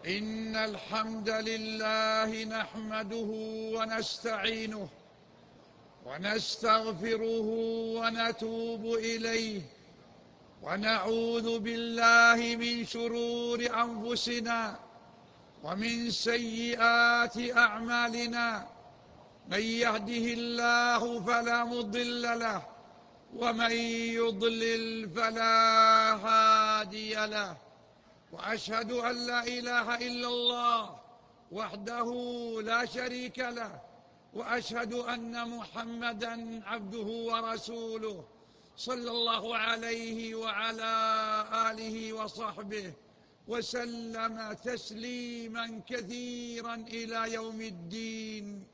إن الحمد لله نحمده ونستعينه ونستغفره ونتوب إليه، ونعوذ بالله من شرور أنفسنا ومن سيئات أعمالنا. من يهده الله فلا مضل له، ومن يضلل فلا هادي له. وأشهد أن لا إله إلا الله وحده لا شريك له، وأشهد أن محمدًا عبده ورسوله، صلى الله عليه وعلى آله وصحبه وسلم تسليمًا كثيرًا إلى يوم الدين.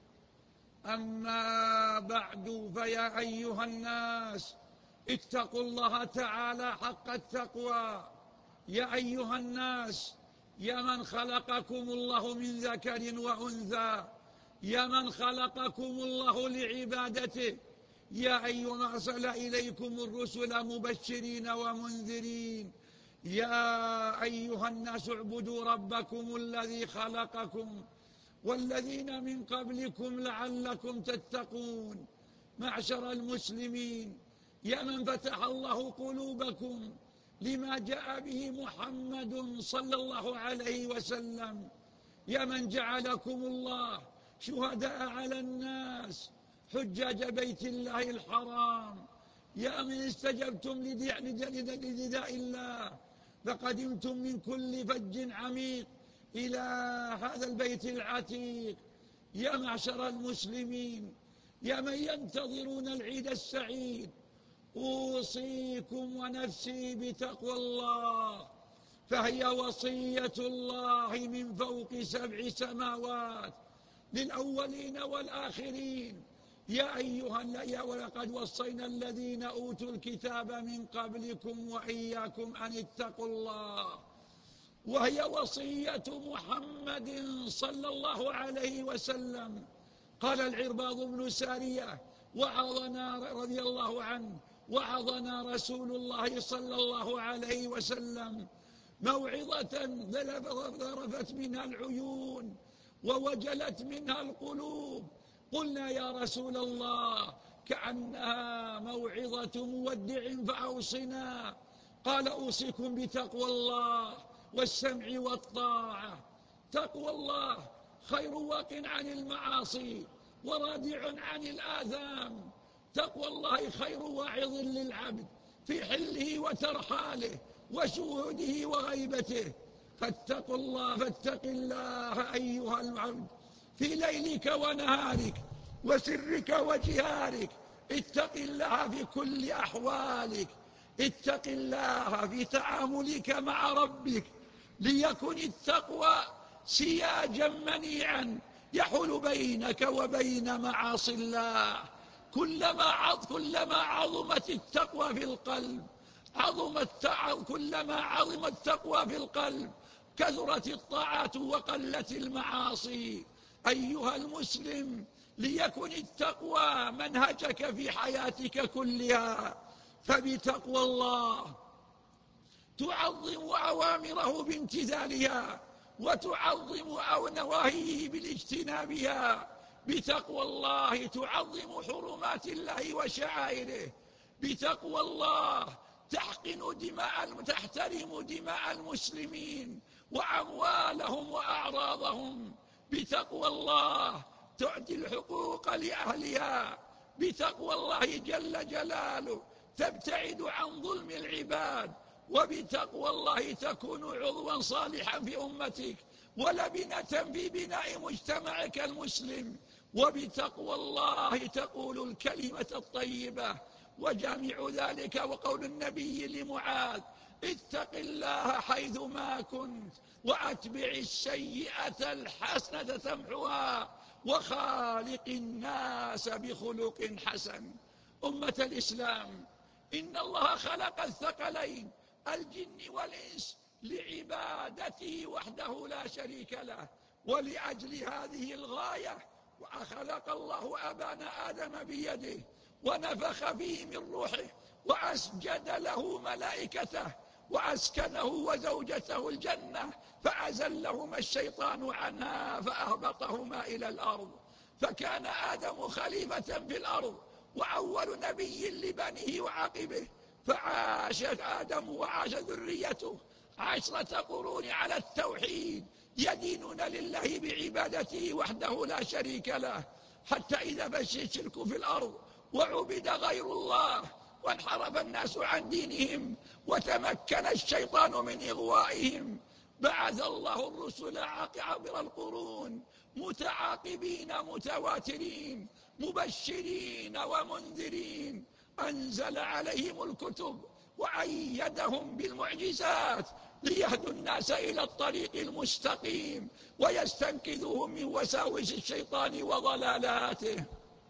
أما بعد، فيا أيها الناس اتقوا الله تعالى حق التقوى. يا أيها الناس، يا من خلقكم الله من ذكر وأنثى، يا من خلقكم الله لعبادته، يا أيها من أرسل إليكم الرسل مبشرين ومنذرين، يا أيها الناس اعبدوا ربكم الذي خلقكم والذين من قبلكم لعلكم تتقون. معشر المسلمين، يا من فتح الله قلوبكم لما جاء به محمد صلى الله عليه وسلم، يا من جعلكم الله شهداء على الناس حجاج بيت الله الحرام، يا من استجبتم لنداء الله فقدمتم من كل فج عميق إلى هذا البيت العتيق. يا معشر المسلمين، يا من ينتظرون العيد السعيد، أوصيكم ونفسي بتقوى الله، فهي وصية الله من فوق 7 سماوات للأولين والآخرين. يا ولقد وصينا الذين أوتوا الكتاب من قبلكم وإياكم أن اتقوا الله، وهي وصية محمد صلى الله عليه وسلم. قال العرباض بن سارية وعظنا رضي الله عنه: وعظنا رسول الله صلى الله عليه وسلم موعظة ذرفت منها العيون ووجلت منها القلوب. قلنا يا رسول الله كأنها موعظة مودع فأوصنا. قال: أوصيكم بتقوى الله والسمع والطاعة. تقوى الله خير واق عن المعاصي ورادع عن الآثام. تقوى الله خير واعظ للعبد في حله وترحاله وشهوده وغيبته. فاتق الله أيها العبد في ليلك ونهارك وسرك وجهارك. اتق الله في كل أحوالك، اتق الله في تعاملك مع ربك، ليكن التقوى سياجا منيعا يحول بينك وبين معاصي الله. كلما عظمت التقوى في القلب كلما عظمت التقوى في القلب كثرت الطاعات وقلت المعاصي. أيها المسلم، ليكن التقوى منهجك في حياتك كلها، فبتقوى الله تعظم أوامره بامتثالها وتعظم نواهيه بالاجتنابها. بتقوى الله تعظم حرمات الله وشعائره. بتقوى الله تحترم دماء المسلمين وأموالهم وأعراضهم. بتقوى الله تعطي الحقوق لأهلها. بتقوى الله جل جلاله تبتعد عن ظلم العباد. وبتقوى الله تكون عضوا صالحا في أمتك ولبنة في بناء مجتمعك المسلم. وبتقوى الله تقول الكلمة الطيبة. وجامع ذلك وقول النبي لمعاذ: اتق الله حيثما كنت وأتبع السيئة الحسنة تمحها وخالق الناس بخلق حسن. أمة الإسلام، إن الله خلق الثقلين الجن والإنس لعبادته وحده لا شريك له. ولأجل هذه الغاية وخلق الله أبانا آدم بيده ونفخ فيه من روحه وأسجد له ملائكته وأسكنه وزوجته الجنة، فأزلهما الشيطان عنها فأهبطهما إلى الأرض، فكان آدم خليفة في الأرض وأول نبي لبنيه وعقبه، فعاش آدم وعاش ذريته 10 قرون على التوحيد، يدينون لله بعبادته وحده لا شريك له، حتى إذا فشي الشرك في الأرض وعبد غير الله وانحرف الناس عن دينهم وتمكن الشيطان من إغوائهم، بعث الله الرسل عبر القرون متعاقبين متواترين مبشرين ومنذرين، أنزل عليهم الكتب وأيدهم بالمعجزات ليهدوا الناس إلى الطريق المستقيم ويستنقذوهم من وساوس الشيطان وضلالاته.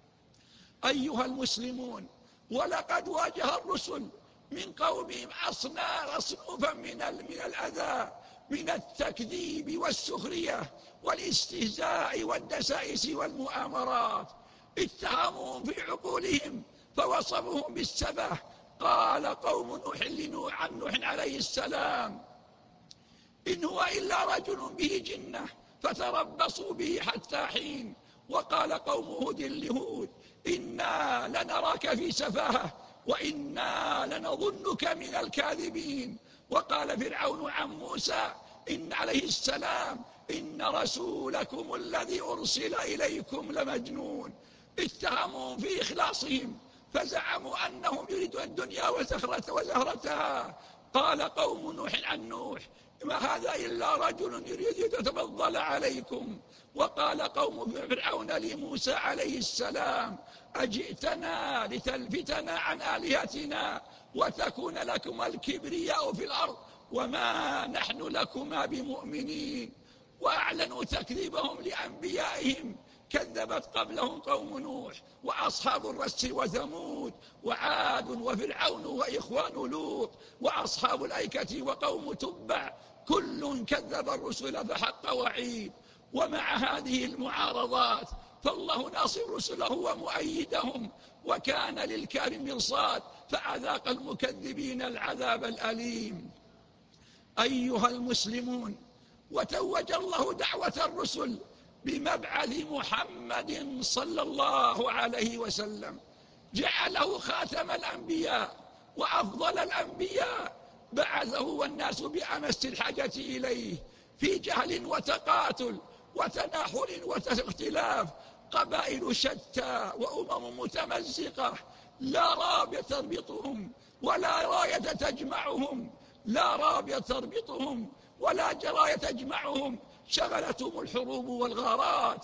أيها المسلمون، ولقد واجه الرسل من قومهم أصنافا من الأذى، من التكذيب والسخرية والاستهزاء والدسائس والمؤامرات، اتهموهم في عقولهم فوصفوهم بالسفه. قال قوم نوح عن نوح عليه السلام: إن هو إلا رجل به جنة فتربصوا به حتى حين. وقال قوم هود لهود: إنا لنراك في سفاهة وإنا لنظنك من الكاذبين. وقال فرعون عن موسى عليه السلام: إن رسولكم الذي أرسل إليكم لمجنون. اتهموا في إخلاصهم فزعموا أنهم يريدون الدنيا وزهرتها. قال قوم نوح عن نوح: ما هذا إلا رجل يريد أن يتفضل عليكم. وقال قوم فرعون لموسى عليه السلام: أجئتنا لتلفتنا عن آلهتنا وتكون لكما الكبرياء في الأرض وما نحن لكما بمؤمنين. وأعلنوا تكذيبهم لأنبيائهم، كذبت قبلهم قوم نوح وأصحاب الرس وثمود وعاد وفرعون وإخوان لوط وأصحاب الأيكة وقوم تبع، كل كذب الرسل فحق وعيد. ومع هذه المعارضات فالله ناصر رسله ومؤيدهم، وكان للكافر مرصاد فأذاق المكذبين العذاب الأليم. أيها المسلمون، وتوج الله دعوة الرسل بمبعث محمد صلى الله عليه وسلم، جعله خاتم الأنبياء وأفضل الأنبياء، بعثه والناس بأمس الحاجة إليه، في جهل وتقاتل وتناحر واختلاف، قبائل شتى وأمم متمزقة، لا رابط تربطهم ولا راية تجمعهم، لا رابط تربطهم ولا جراية تجمعهم، شغلتهم الحروب والغارات،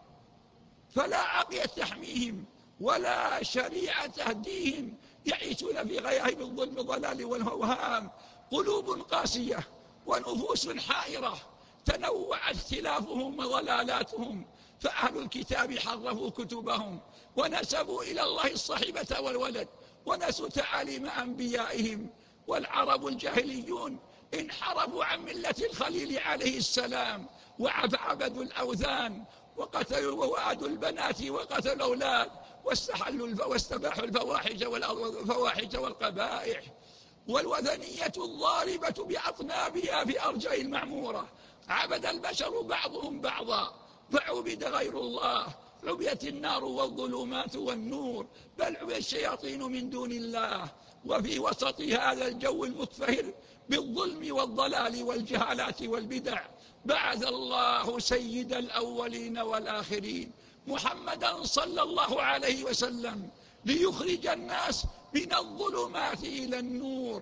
فلا عقية تحميهم ولا شريعة تهديهم، يعيشون في غياهب الظلم والضلال والهوهام، قلوب قاسية ونفوس حائرة، تنوع اختلافهم وضلالاتهم، فأهل الكتاب حرفوا كتبهم ونسبوا إلى الله الصحبة والولد ونسوا تعاليم أنبيائهم، والعرب الجاهليون انحرفوا عن ملة الخليل عليه السلام وعبدوا الأوثان وقتلوا ووأدوا البنات وقتلوا الأولاد واستباحوا الفواحش والقبائح، والوثنية الضاربة بأطنابها في أرجاء المعمورة، عبد البشر بعضهم بعضا فعبد غير الله، عبدت النار والظلمات والنور، بل عبد الشياطين من دون الله. وفي وسط هذا الجو المتفهر بالظلم والضلال والجهالات والبدع، بعث الله سيد الأولين والآخرين محمدا صلى الله عليه وسلم ليخرج الناس من الظلمات إلى النور.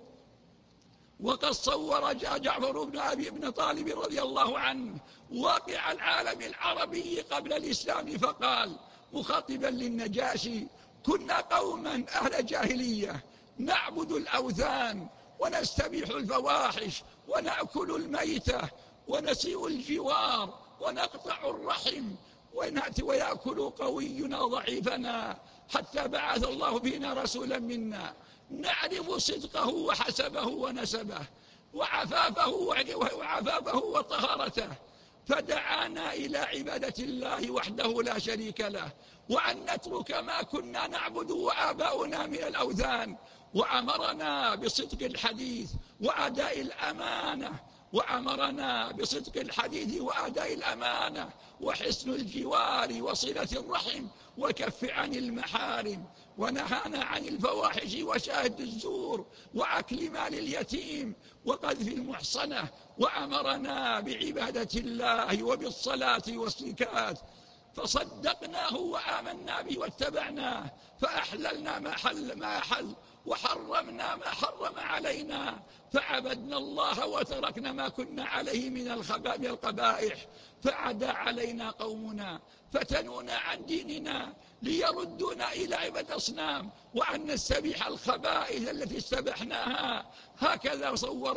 وقد صور جعفر بن أبي طالب رضي الله عنه واقع العالم العربي قبل الإسلام، فقال مخاطبا للنجاشي: كنا قوما أهل جاهلية نعبد الأوثان ونستبيح الفواحش ونأكل الميتة ونسيء الجوار ونقطع الرحم ونأتي ويأكل قوينا ضعيفنا، حتى بعث الله فينا رسولا منا نعرف صدقه وحسبه ونسبه وعفافه وطهارته، فدعانا إلى عبادة الله وحده لا شريك له، وأن نترك ما كنا نعبد وآباؤنا من الأوثان، وأمرنا بصدق الحديث وأداء الأمانة وحسن الجوار وصلة الرحم وكف عن المحارم، ونهانا عن الفواحش وشهد الزور وأكل مال اليتيم وقذف المحصنة، وأمرنا بعبادة الله وبالصلاة والزكاة، فصدقناه وآمنا به واتبعناه، فأحللنا ما أحل وحرمنا ما حرم علينا، فعبدنا الله وتركنا ما كنا عليه من القبائح. فعدا علينا قومنا فتنونا عن ديننا ليردونا إلى عبادة الأصنام، وأن نستبيح الخبائث التي استبحناها. هكذا صور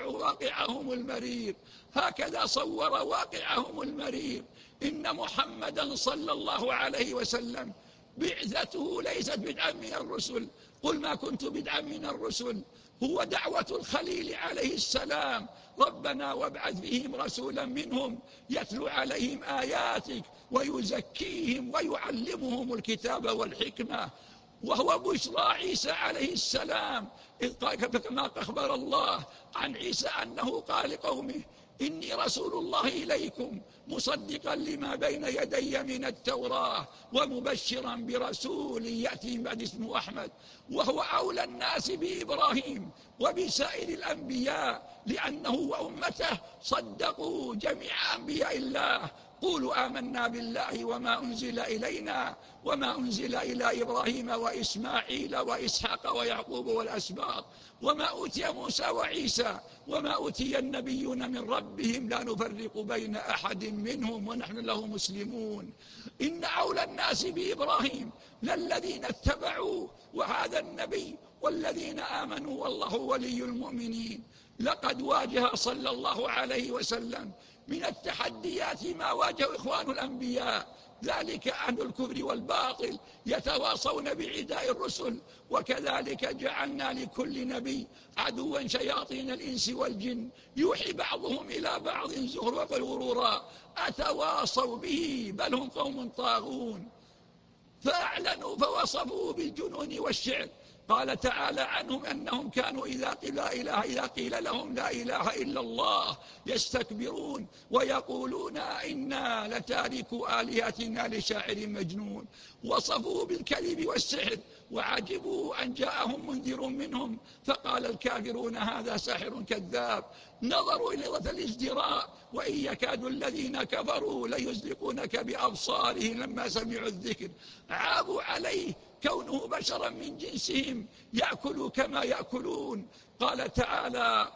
واقعهم المرير. إن محمدا صلى الله عليه وسلم بعثته ليست بدعا من الرسل. قل ما كنت بدعا من الرسل، هو دعوة الخليل عليه السلام: ربنا وابعث فيهم رسولا منهم يتلو عليهم آياتك ويزكيهم ويعلمهم الكتاب والحكمة. وهو بشرى عيسى عليه السلام، كما أخبر الله عن عيسى أنه قال لقومه: إني رسول الله إليكم مصدقا لما بين يدي من التوراة ومبشرا برسول يأتي من بعد اسمه أحمد. وهو أولى الناس بإبراهيم وبسائر الأنبياء، لأنه وأمته صدقوا جميع أنبياء الله. قولوا آمنا بالله وما أنزل إلينا وما أنزل إلى إبراهيم وإسماعيل وإسحاق ويعقوب والأسباط، وما أوتي موسى وعيسى وما أوتي النبيون من ربهم لا نفرق بين أحد منهم ونحن له مسلمون. إن أولى الناس بإبراهيم للذين اتبعوا وهذا النبي والذين آمنوا والله ولي المؤمنين. لقد واجه صلى الله عليه وسلم من التحديات ما واجه إخوان الأنبياء، ذلك أهل الكفر والباطل يتواصون بعداء الرسل، وكذلك جعلنا لكل نبي عدوا شياطين الإنس والجن يوحي بعضهم إلى بعض زخرف الغرورا أتواصوا به بل هم قوم طاغون. فأعلنوا فوصفوا بالجنون والشعر. قال تعالى عنهم أنهم كانوا إذا قيل لهم لا إله إلا الله يستكبرون ويقولون إنا لتاركوا آلهتنا لشاعر مجنون. وصفوا بالكذب والسحر وعجبوا أن جاءهم منذر منهم فقال الكافرون هذا ساحر كذاب. نظروا إلى لحظة الازدراء وإن يكاد الذين كفروا ليزلقونك بأبصارهم لما سمعوا الذكر. عابوا عليه كونه بشرا من جنسهم يأكل كما يأكلون. قال تعالى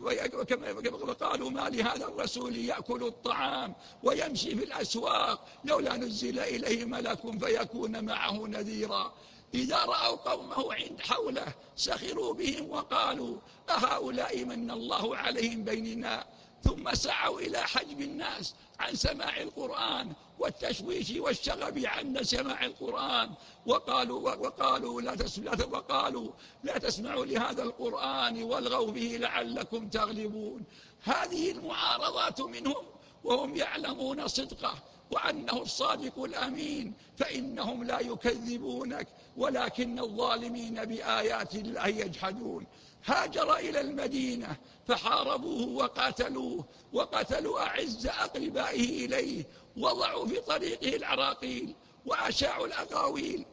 وقالوا ما لهذا الرسول يأكل الطعام ويمشي في الأسواق لولا نزل إليه ملك فيكون معه نذيرا. إذا رأوا قومه عند حوله سخروا بهم وقالوا أهؤلاء من الله عليهم بيننا. ثم سعوا إلى حجب الناس عن سماع القرآن والتشويش والشغب عن سماع القرآن، وقالوا لا تسمعوا لهذا القرآن والغوا به لعلكم تغلبون. هذه المعارضات منهم وهم يعلمون صدقه وأنه الصادق الأمين، فإنهم لا يكذبونك ولكن الظالمين بآيات الله يجحدون. هاجر إلى المدينة فحاربوه وقتلوا أعز أقربائه إليه، وضعوا في طريقه العراقيل وأشاعوا الأقاويل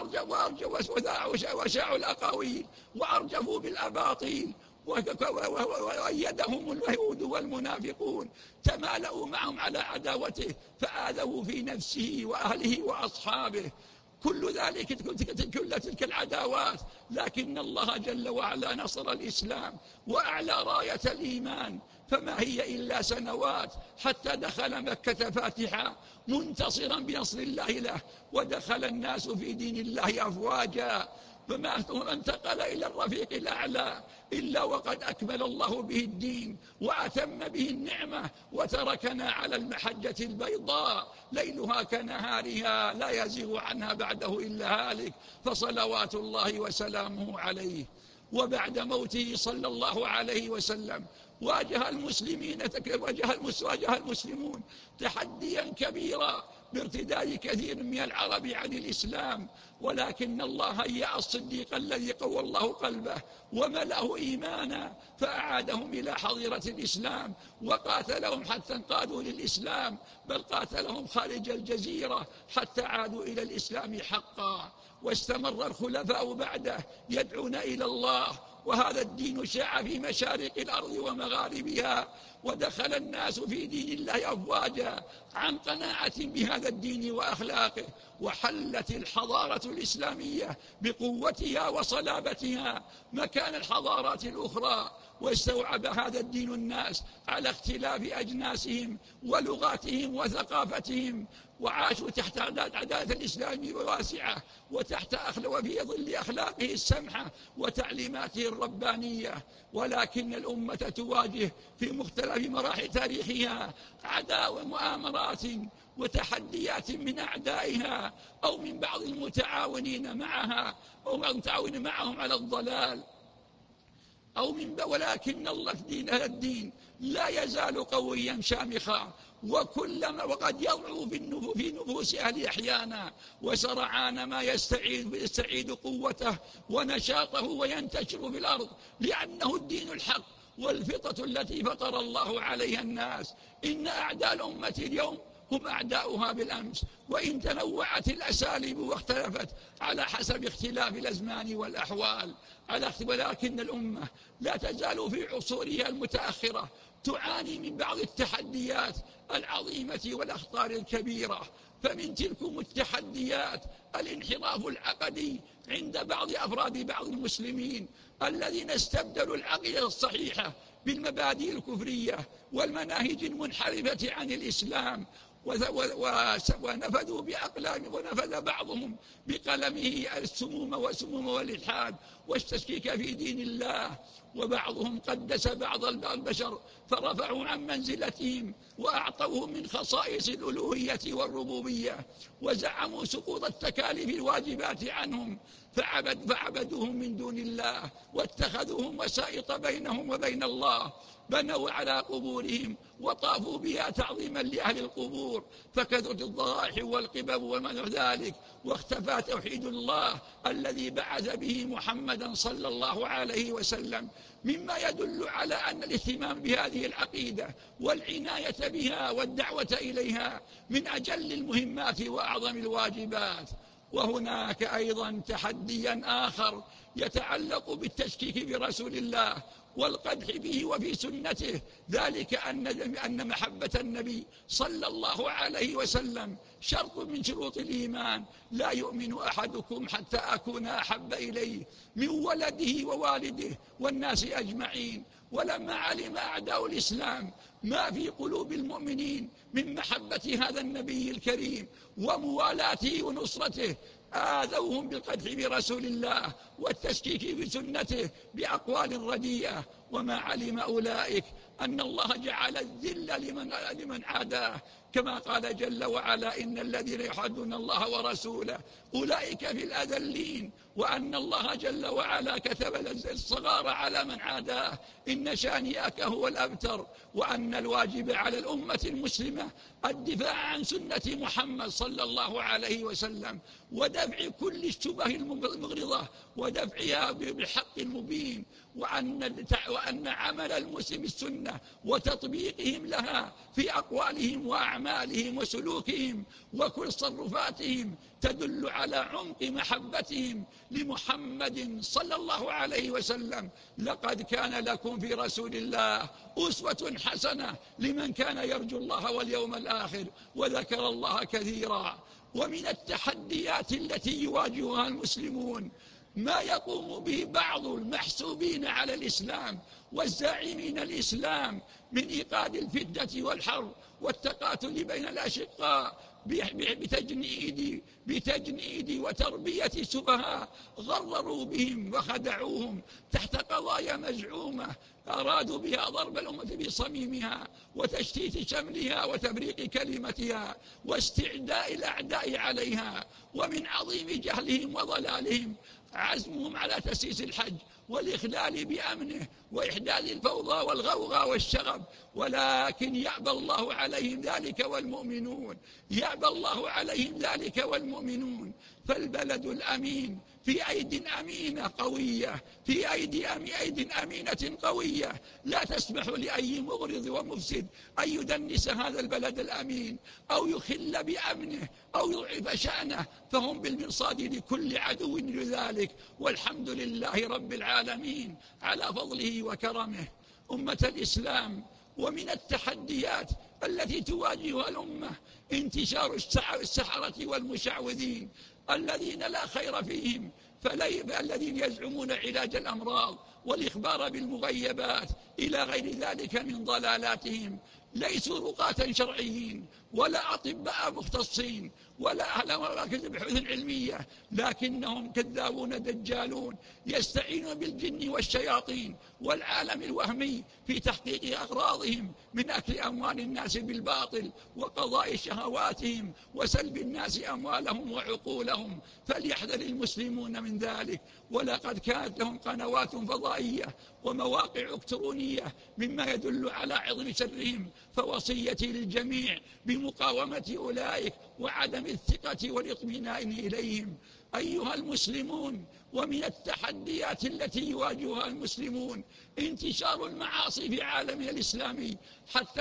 وأرجفوا بالأباطيل، وأيدهم اليهود والمنافقون تمالؤوا معهم على عداوته فآذوا في نفسه وأهله وأصحابه. كل تلك العداوات، لكن الله جل وعلا نصر الإسلام وأعلى راية الإيمان، فما هي إلا سنوات حتى دخل مكة فاتحا منتصرا بنصر الله له، ودخل الناس في دين الله أفواجا، فما انتقل إلى الرفيق الأعلى إلا وقد أكمل الله به الدين وأتم به النعمة، وتركنا على المحجة البيضاء ليلها كنهارها لا يزيغ عنها بعده إلا هالك، فصلوات الله وسلامه عليه. وبعد موته صلى الله عليه وسلم واجه المسلمون تحديا كبيرا بارتداد كثير من العرب عن الإسلام، ولكن الله هيأ الصديق الذي قوى الله قلبه وملأه إيمانا فأعادهم إلى حظيرة الإسلام، وقاتلهم حتى انقادوا للإسلام، بل قاتلهم خارج الجزيرة حتى عادوا إلى الإسلام حقا. واستمر الخلفاء بعده يدعون إلى الله، وهذا الدين شاع في مشارق الأرض ومغاربها، ودخل الناس في دين الله أفواجا عن قناعة بهذا الدين وأخلاقه، وحلت الحضارة الإسلامية بقوتها وصلابتها مكان الحضارات الأخرى، واستوعب هذا الدين الناس على اختلاف أجناسهم ولغاتهم وثقافتهم، وعاشوا تحت عدالة الإسلام الواسعة وفي ظل أخلاقه السمحة وتعليماته الربانية. ولكن الأمة تواجه في مختلف مراحل تاريخها عداوة ومؤامرات وتحديات من أعدائها أو من بعض المتعاونين معها أو المتعاونين معهم على الضلال ولكن الله هذا الدين لا يزال قويا شامخا، وقد يضعف في نفوس أهله أحيانا، وسرعان ما يستعيد قوته ونشاطه وينتشر في الأرض، لأنه الدين الحق والفطرة التي فطر الله عليها الناس. إن أعداء الأمة اليوم هم أعداؤها بالأمس، وإن تنوعت الأساليب واختلفت على حسب اختلاف الأزمان والأحوال، ولكن الأمة لا تزال في عصورها المتأخرة تعاني من بعض التحديات العظيمة والأخطار الكبيرة. فمن تلكم التحديات الانحراف العقدي عند بعض أفراد بعض المسلمين الذين استبدلوا العقيدة الصحيحة بالمبادئ الكفرية والمناهج المنحرفة عن الإسلام، ونفذوا بأقلام، ونفذ بعضهم بقلمه السموم والإلحاد والتشكيك في دين الله، وبعضهم قدس بعض البشر فرفعوا عن منزلتهم وأعطوه من خصائص الألوهية والربوبية، وزعموا سقوط التكاليف الواجبات عنهم فعبدوهم من دون الله واتخذوهم وسائط بينهم وبين الله، بنوا على قبورهم وطافوا بها تعظيما لأهل القبور، فكثرت الضرائح والقبب ومن ذلك، واختفى توحيد الله الذي بعث به محمدا صلى الله عليه وسلم، مما يدل على أن الاهتمام بهذه العقيدة والعناية بها والدعوة إليها من أجل المهمات وأعظم الواجبات. وهناك أيضا تحديا آخر يتعلق بالتشكيك برسول الله والقدح به وفي سنته، ذلك أن محبة النبي صلى الله عليه وسلم شرط من شروط الإيمان. لا يؤمن أحدكم حتى أكون أحب إليه من ولده ووالده والناس أجمعين. ولما علم أعداء الإسلام ما في قلوب المؤمنين من محبة هذا النبي الكريم وموالاته ونصرته، آذوهم بالقدح برسول الله والتشكيك بسنته بأقوال رديئة، وما علم أولئك أن الله جعل الذل لمن عاداه، كما قال جل وعلا: إن الذين يحادون الله ورسوله أولئك في الأذلين، وأن الله جل وعلا كتب الصغار على من عاداه، إن شانئك هو الأبتر، وأن الواجب على الأمة المسلمة الدفاع عن سنة محمد صلى الله عليه وسلم، ودفع كل الشبه المغرضة ودفعها بالحق المبين، وأن عمل المسلم السنة وتطبيقهم لها في أقوالهم وأعمالهم وسلوكهم وكل تصرفاتهم تدل على عمق محبتهم لمحمد صلى الله عليه وسلم. لقد كان لكم في رسول الله أسوة حسنة لمن كان يرجو الله واليوم الآخر وذكر الله كثيرا. ومن التحديات التي يواجهها المسلمون ما يقوم به بعض المحسوبين على الإسلام والزاعمين الإسلام من إيقاد الفتنة والحرب والتقاتل بين الأشقاء بتجنيد وتربية سفهاء غرروا بهم وخدعوهم تحت قضايا مزعومة أرادوا بها ضرب الأمة بصميمها وتشتيت شملها وتفريق كلمتها واستعداء الأعداء عليها. ومن عظيم جهلهم وضلالهم عزمهم على تأسيس الحج والإخلال بأمنه وإحداث الفوضى والغوغاء والشغب، ولكن يأبى الله عليهم ذلك والمؤمنون، يأبى الله عليهم ذلك والمؤمنون. فالبلد الأمين في أيد أمينة قوية، في أيد أمينة قوية لا تسمح لأي مغرض ومفسد أن يدنس هذا البلد الأمين أو يخل بأمنه أو يضعف شأنه، فهم بالمرصاد لكل عدو لذلك. والحمد لله رب العالمين على فضله وكرمه. أمة الإسلام، ومن التحديات التي تواجهها الأمة انتشار السحرة والمشعوذين الذين لا خير فيهم، الذين يزعمون علاج الأمراض والإخبار بالمغيبات إلى غير ذلك من ضلالاتهم. ليسوا رقاة شرعيين ولا أطباء مختصين ولا أهل مراكز البحوث العلمية، لكنهم كذابون دجالون يستعينون بالجن والشياطين والعالم الوهمي في تحقيق أغراضهم من أكل أموال الناس بالباطل وقضاء شهواتهم وسلب الناس أموالهم وعقولهم. فليحذر المسلمون من ذلك. ولقد كانت لهم قنوات فضائية ومواقع إلكترونية مما يدل على عظم شرهم، فوصيتي للجميع بمقاومة أولئك وعدم الثقة والاطمئنان إليهم. أيها المسلمون، ومن التحديات التي يواجهها المسلمون انتشار المعاصي في عالمنا الإسلامي حتى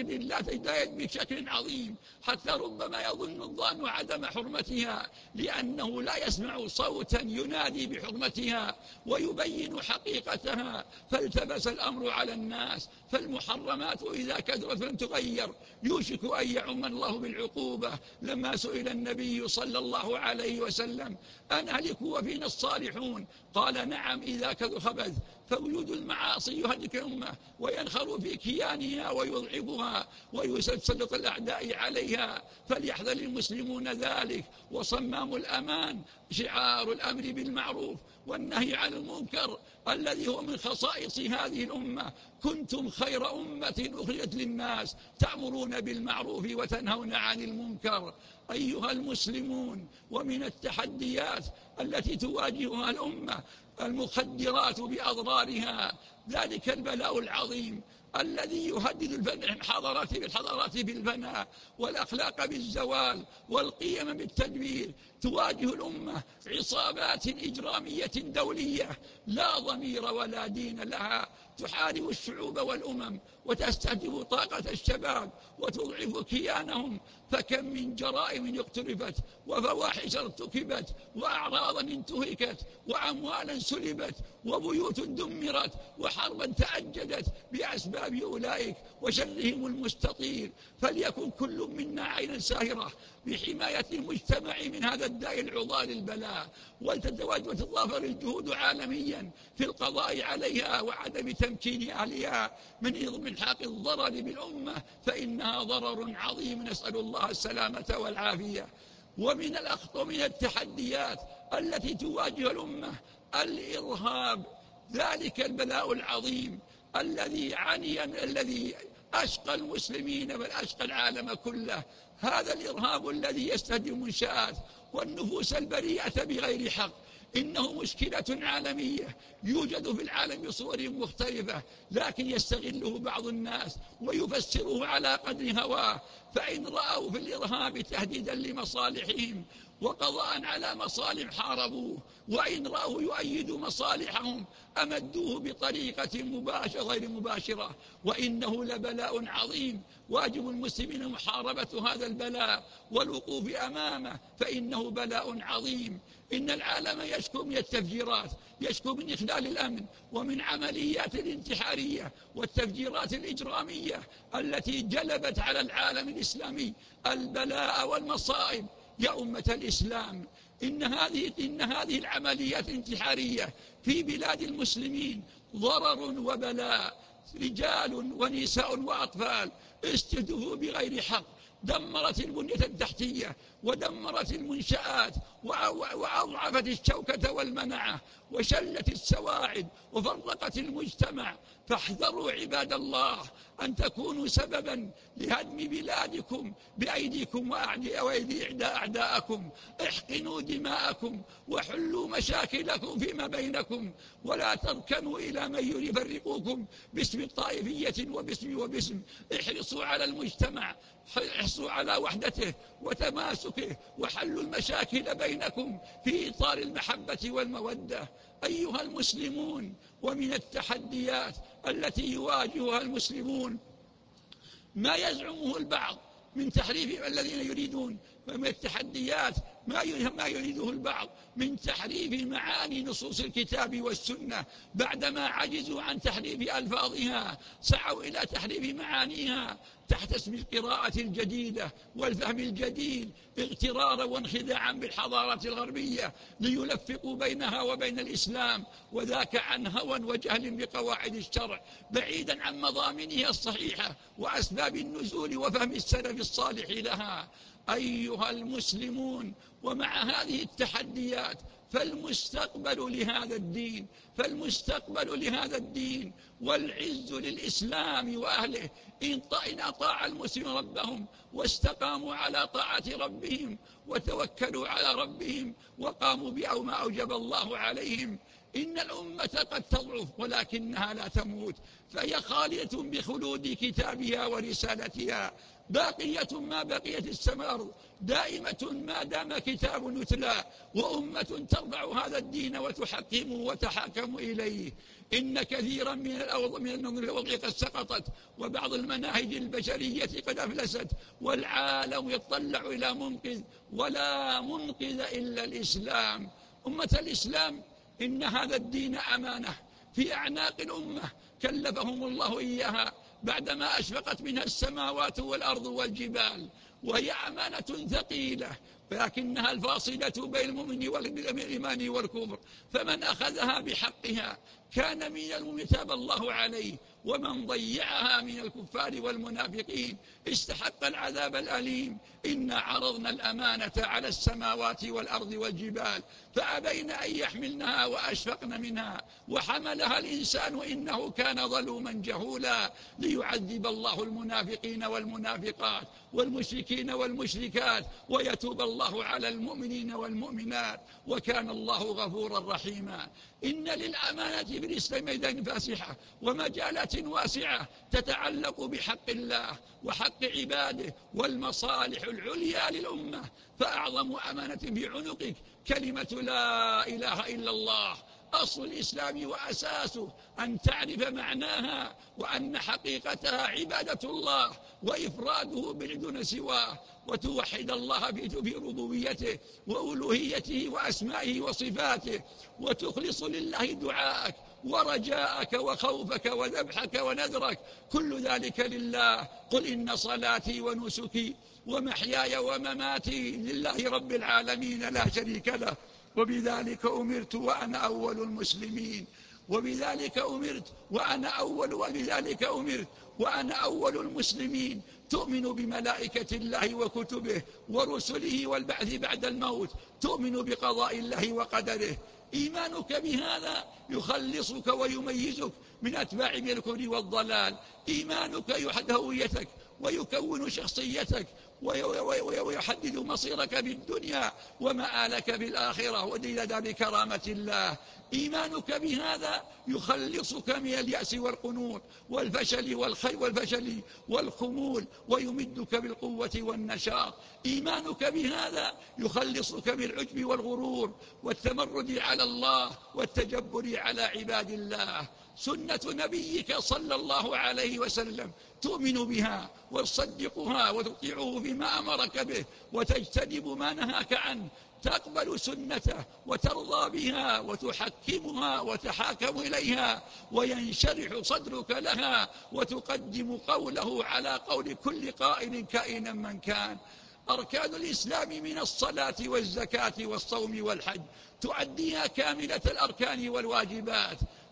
بشكل عظيم، حتى ربما يظن الظان عدم حرمتها لأنه لا يسمع صوتا ينادي بحرمتها ويبين حقيقتها، فالتبس الأمر على الناس. فالمحرمات إذا كثرت فلم تغير يوشك أن يعم الله بالعقوبة. لما سئل النبي صلى الله عليه وسلم أن هلك وفينا الصالحون؟ قال نعم إذا كثر خبث، فوجود المعاصي يهلك الأمة وينخر في كيانها ويضعفها ويسلط الأعداء عليها. فليحذر المسلمون ذلك. وصمام الأمان شعار الأمر بالمعروف والنهي عن المنكر الذي هو من خصائص هذه الأمة. كنتم خير أمة أخرجت للناس تأمرون بالمعروف وتنهون عن المنكر. أيها المسلمون، ومن التحديات التي تواجهها الأمة المخدرات بأضرارها، ذلك البلاء العظيم الذي يهدد الحضارات بالفناء والأخلاق بالزوال والقيم بالتدمير. تواجه الأمة عصابات إجرامية دولية لا ضمير ولا دين لها، تحارب الشعوب والأمم وتستهدف طاقة الشباب وتضعف كيانهم. فكم من جرائم اقترفت وفواحش ارتكبت وأعراضا انتهكت وأموالا سلبت وبيوت دمرت وحربا تأججت بأسباب أولئك وشرهم المستطير. فليكن كل منا عينا ساهرة بحماية المجتمع من هذا الداء العضال البلاء، وتتضافر الجهود عالميا في القضاء عليها وعدم تمكين أهلها من إلحاق الضرر بالأمة، فإنها ضرر عظيم، نسأل الله السلامة والعافية. ومن التحديات التي تواجه الأمة الإرهاب، ذلك البلاء العظيم الذي أشقى المسلمين بل أشقى العالم كله. هذا الإرهاب الذي يستهدف المنشآت والنفوس البريئة بغير حق إنه مشكلة عالمية يوجد في العالم بصور مختلفة، لكن يستغله بعض الناس ويفسره على قدر هواه. فإن رأوا في الإرهاب تهديدا لمصالحهم وقضاء على مصالح حاربوه، وإن رأوا يؤيد مصالحهم أمدوه بطريقة مباشرة غير مباشرة. وإنه لبلاء عظيم واجب المسلمين محاربة هذا البلاء والوقوف أمامه، فإنه بلاء عظيم. إن العالم يشكو من التفجيرات، يشكو من إخلال الأمن ومن عمليات الانتحارية والتفجيرات الإجرامية التي جلبت على العالم الإسلامي البلاء والمصائب. يا أمة الإسلام، إن هذه العمليات الانتحارية في بلاد المسلمين ضرر وبلاء، رجال ونساء وأطفال استهدفوا بغير حق، دمرت البنية التحتية ودمرت المنشآت وأضعفت الشوكة والمنعة وشلت السواعد وفرقت المجتمع. فاحذروا عباد الله أن تكونوا سببا لهدم بلادكم بأيديكم وأيدي أعداءكم. احقنوا دماءكم وحلوا مشاكلكم فيما بينكم، ولا تركنوا إلى من يفرقوكم باسم الطائفية وباسم. احرصوا على المجتمع، احرصوا على وحدته وتماسكه، وحلوا المشاكل بينكم في إطار المحبة والمودة. أيها المسلمون، ومن التحديات التي يواجهها المسلمون ما يزعمه البعض من تحريف الذين يريدون، ومن التحديات ما يريده البعض من تحريف معاني نصوص الكتاب والسنة. بعدما عجزوا عن تحريف ألفاظها سعوا إلى تحريف معانيها تحت اسم القراءة الجديدة والفهم الجديد، اغترارا وانخداعا بالحضارة الغربية ليلفقوا بينها وبين الإسلام، وذاك عن هوى وجهل بقواعد الشرع بعيدا عن مضامنها الصحيحة وأسباب النزول وفهم السلف الصالح لها. أيها المسلمون، ومع هذه التحديات فالمستقبل لهذا الدين والعز للإسلام وأهله إن أطاع المسلمين ربهم واستقاموا على طاعة ربهم وتوكلوا على ربهم وقاموا بما أوجب الله عليهم. إن الأمة قد تضعف ولكنها لا تموت، فهي خالدة بخلود كتابها ورسالتها، باقية ما بقيت السماء، دائمة ما دام كتاب يتلى، وأمة ترفع هذا الدين وتحكمه وتحاكم إليه. إن كثيرا من النظم الوضع قد سقطت، وبعض المناهج البشرية قد أفلست، والعالم يتطلع إلى منقذ، ولا منقذ إلا الإسلام. أمة الإسلام، إن هذا الدين أمانة في أعناق الأمة كلفهم الله إياها بعدما أشفقت منها السماوات والأرض والجبال، وهي أمانة ثقيلة لكنها الفاصلة بين المؤمن والإيمان والكفر. فمن أخذها بحقها كان من المؤمنين تاب الله عليه، ومن ضيعها من الكفار والمنافقين استحق العذاب الأليم. إنا عرضنا الأمانة على السماوات والأرض والجبال فأبين أن يحملنها وأشفقن منها وحملها الإنسان إنه كان ظلوما جهولا، ليعذب الله المنافقين والمنافقات والمشركين والمشركات ويتوب الله على المؤمنين والمؤمنات، وكان الله غفورا رحيما. إن للأمانة في الإسلام ميدان فاسحة ومجالات واسعة تتعلق بحق الله وحق عباده والمصالح العليا للأمة، فأعظم أمانة في عنقك كلمة لا إله إلا الله، أصل الإسلام وأساسه، أن تعرف معناها وأن حقيقتها عبادة الله وإفراده بدون سواه، وتوحد الله في ربوبيته وألوهيته وأسمائه وصفاته، وتخلص لله دعاءك ورجاءك وخوفك وذبحك ونذرك، كل ذلك لله. قل إن صلاتي ونسكي ومحياي ومماتي لله رب العالمين لا شريك له، وبذلك أمرت وأنا أول المسلمين، وبذلك أمرت وأنا أول المسلمين. تؤمن بملائكة الله وكتبه ورسله والبعث بعد الموت، تؤمن بقضاء الله وقدره. إيمانك بهذا يخلصك ويميزك من أتباع الكفر والضلال، إيمانك يحدد هويتك ويكون شخصيتك ويحدد مصيرك بالدنيا ومآلك بالآخرة، ودين دار كرامة الله. إيمانك بهذا يخلصك من اليأس والقنوط والفشل والخمول ويمدك بالقوة والنشاط. إيمانك بهذا يخلصك من العجب والغرور والتمرد على الله والتجبر على عباد الله. سنة نبيك صلى الله عليه وسلم تؤمن بها وتصدقها وتطيعه بما أمرك به وتجتنب ما نهاك عنه، تقبل سنته وترضى بها وتحكمها وتحاكم إليها وينشرح صدرك لها وتقدم قوله على قول كل قائل كائنا من كان. أركان الإسلام من الصلاة والزكاة والصوم والحج تؤديها كاملة الأركان والواجبات،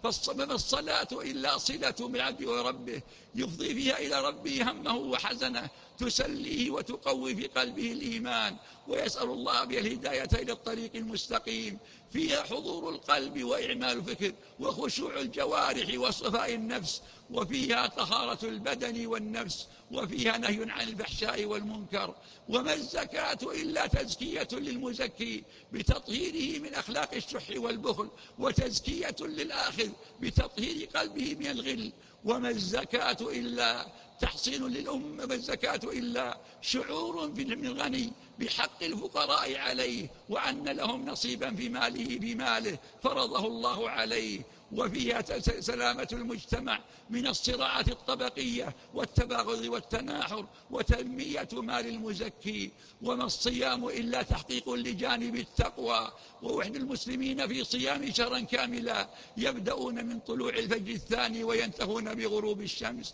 فما الصلاة إلا صلة بالعبد وربه، يفضي فيها إلى ربه همه وحزنه، تسليه وتقوي في قلبه الإيمان، ويسأل الله بها الهداية إلى الطريق المستقيم. فيها حضور القلب وإعمال الفكر وخشوع الجوارح وصفاء النفس، وفيها طهارة البدن والنفس، وفيها نهي عن الفحشاء والمنكر. وما الزكاة إلا تزكية للمزكي بتطهيره من أخلاق الشح والبخل، وتزكية للآخذ بتطهير قلبه من الغل. وما الزكاة إلا تحصين للأمة، ما الزكاة إلا شعور من الغني بحق الفقراء عليه، وأن لهم نصيبا في ماله فرضه الله عليه. وفيها سلامة المجتمع من الصراعات الطبقية والتباغض والتناحر، وتنمية مال المزكي. وما الصيام إلا تحقيق لجانب التقوى، ووحد المسلمين في صيام شهرا كاملا يبدأون من طلوع الفجر الثاني وينتهون بغروب الشمس.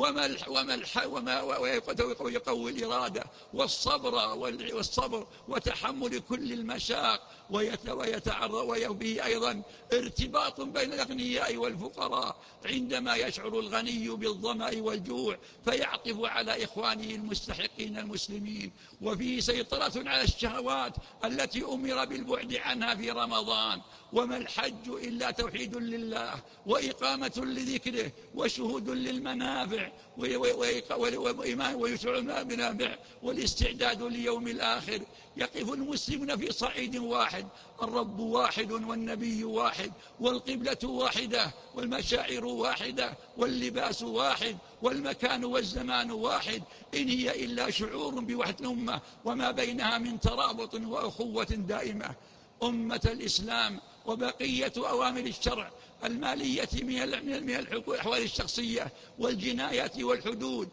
ويقوي الإرادة والصبر وتحمل كل المشاق، ويبيه أيضا ارتباط بين الأغنياء والفقراء، عندما يشعر الغني بالظمأ والجوع فيعطف على إخوانه المستحقين المسلمين. وفيه سيطرة على الشهوات التي أمر بالبعد عنها في رمضان. وما الحج إلا توحيد لله وإقامة لذكره وشهود للمنافع ويشرع المنافع والاستعداد ليوم الآخر. يقف المسلمون في صعيد واحد، الرب واحد والنبي واحد والقبلة واحدة والمشاعر واحدة واللباس واحد والمكان والزمان واحد، إن هي إلا شعور بوحدة الأمة وما بينها من ترابط وأخوة دائمة. أمة الإسلام، وبقية أوامر الشرع المالية من الأحوال الشخصية والجنايات والحدود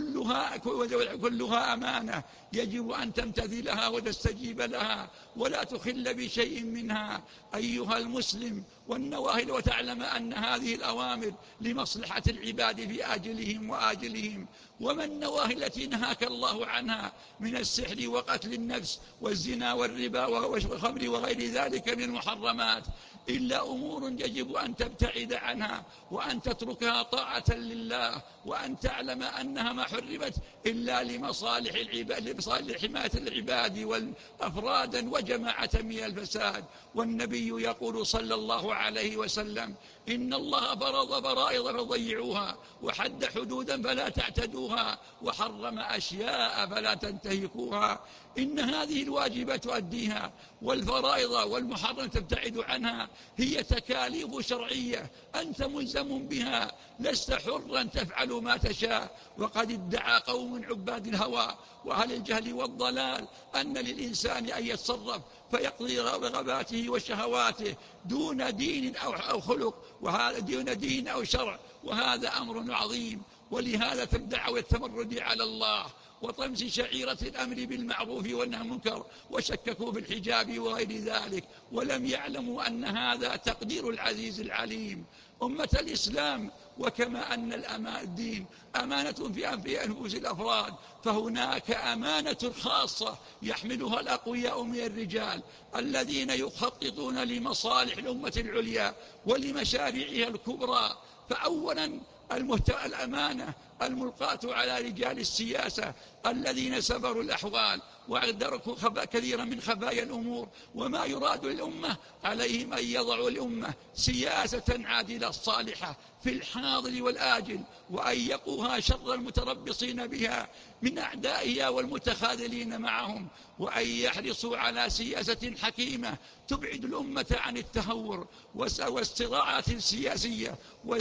كلها أمانة، يجب أن تمتثلها وتستجيب لها ولا تخل بشيء منها أيها المسلم، والنواهي، وتعلم أن هذه الأوامر لمصلحة العباد في آجلهم وآجلهم. وما النواهي التي نهاك الله عنها من السحر وقتل النفس والزنا والربا والخمر وغير ذلك من المحرمات إلا أمور يجب أن تبتعد عنها وأن تتركها طاعة لله، وأن تعلم أنها ما حرمت إلا لمصالح العباد، لمصالح حماية العباد والأفراد وجماعة من الفساد. والنبي يقول صلى الله عليه وسلم: إن الله فرض فرائض فضيعوها، وحد حدودا فلا تعتدوها، وحرم أشياء فلا تنتهكوها. إن هذه الواجبات تؤديها، والفرائض والمحرم تبتعد عنها، هي تكاليف شرعية أنت ملزم بها، لست حرا تفعل ما تشاء. وقد ادعى قوم عباد الهوى وأهل الجهل والضلال أن للإنسان أن يتصرف فيقضي رغباته وشهواته دون دين أو خلق، وهذا دون دين أو شرع، وهذا أمر عظيم. ولهذا الدعوة التمرد على الله وطمس شعيرة الأمر بالمعروف والنهي عن المنكر، وشككوا في الحجاب وغير ذلك، ولم يعلموا أن هذا تقدير العزيز العليم. أمة الإسلام، وكما أن الدين أمانة في أنفس الأفراد، فهناك أمانة خاصة يحملها الأقوياء من الرجال الذين يخططون لمصالح الأمة العليا ولمشاريعها الكبرى. فأولا الأمانة الملقاة على رجال السياسة الذين سبروا الأحوال وأدركوا كثيرا من خفايا الأمور وما يراد للأمة. عليهم أن يضعوا الأمة سياسة عادلة صالحة في الحاضر والآجل، وأن يقوها شر المتربصين بها من أعدائها والمتخاذلين معهم، وأن يحرصوا على سياسة حكيمة تبعد الأمة عن التهور والصراعات السياسية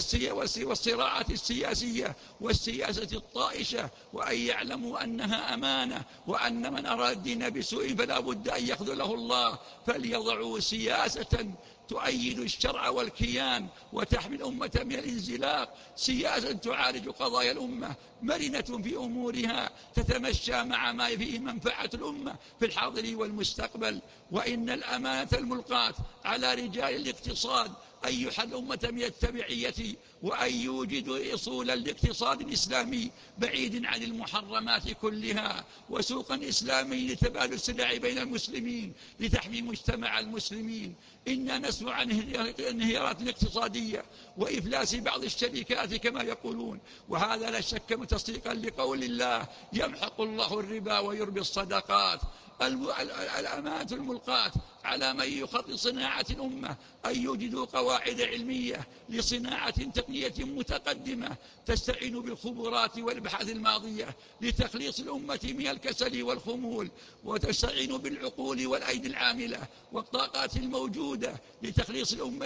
والسياسة الطائشة، وأن يعلموا أنها أمانة، وأن من أراد الدين بسوء فلا بد أن يخذله الله. فليضعوا سياسة تؤيد الشرع والكيان وتحمي الأمة من الانزلاق، سياسة تعالج قضايا الأمة مرنة في أمورها تتمشى مع ما فيه منفعة الأمة في الحاضر والمستقبل. وإن الأمانة الملقاة على رجال الاقتصاد أن يحل الأمة من التبعية، وأن يوجدوا أصولا لاقتصاد إسلامي بعيد عن المحرمات كلها، وسوقا إسلامي لتبادل السلع بين المسلمين لتحمي مجتمع المسلمين. إننا نسمع عن انهيارات اقتصادية وإفلاس بعض الشركات كما يقولون، وهذا لا شك تصديقا لقول الله: يمحق الله الربا ويربي الصدقات. الأمانة الملقاة على من يخطط صناعة الأمة أن يوجدوا قواعد علمية لصناعة تقنية متقدمة تستعين بالخبرات والأبحاث الماضية لتخليص الأمة من الكسل والخمول، وتستعين بالعقول والأيدي العاملة والطاقات الموجودة لتخليص الأمة